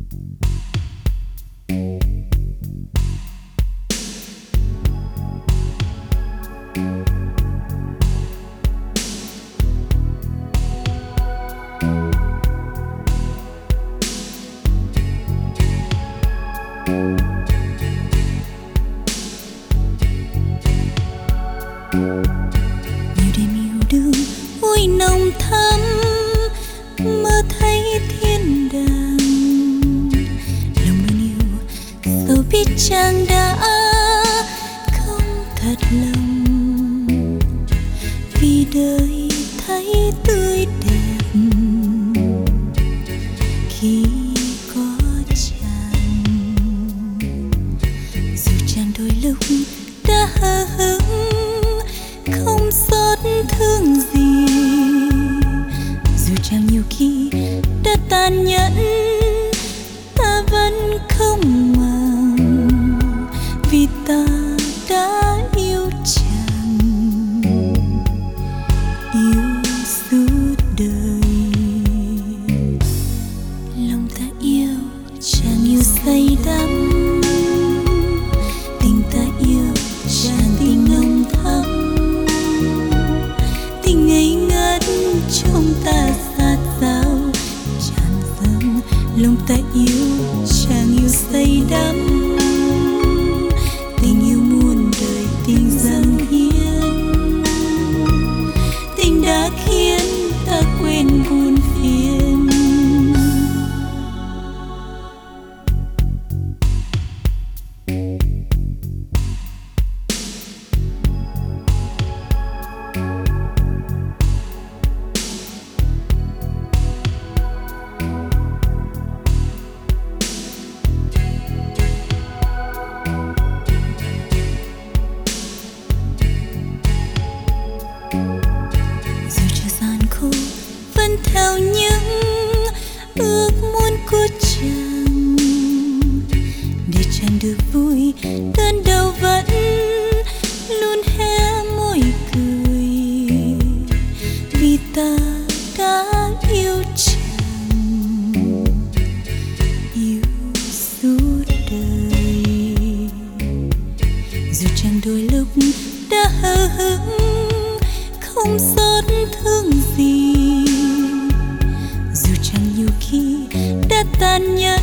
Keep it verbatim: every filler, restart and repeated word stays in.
Nhiều đêm yêu đương ôi nồng thắm, mơ thấy thiên đàng. Lòng luôn yêu dẫu biết chàng đã không thật lòng, vì đời thấy tươi đẹp khi có chàng. Dù chàng đôi lúc đã hờ hững không xót thương gì, dù chàng nhiều khi đã tàn nhẫn, ta vẫn không màng, vì ta đã yêu chàng, yêu suốt đời. Lòng ta yêu chàng yêu say đắm, tình ta yêu chàng tình nồng thắm, tình ngây ngất trong ta sát sao tràn dâng. Lòng ta yêu chàng yêu say đắm, tình yêu muôn đời tình dâng hiến, tình đã khiến ta quên buồn phiền. Vẫn theo những ước muốn của chàng, để chàng được vui đơn đầu vẫn luôn hé môi cười, vì ta đã yêu chàng, yêu suốt đời. Dù chàng đôi lúc đã hờ hững không xót thương gì, dù chẳng nhiều khi đã tàn nhẫn,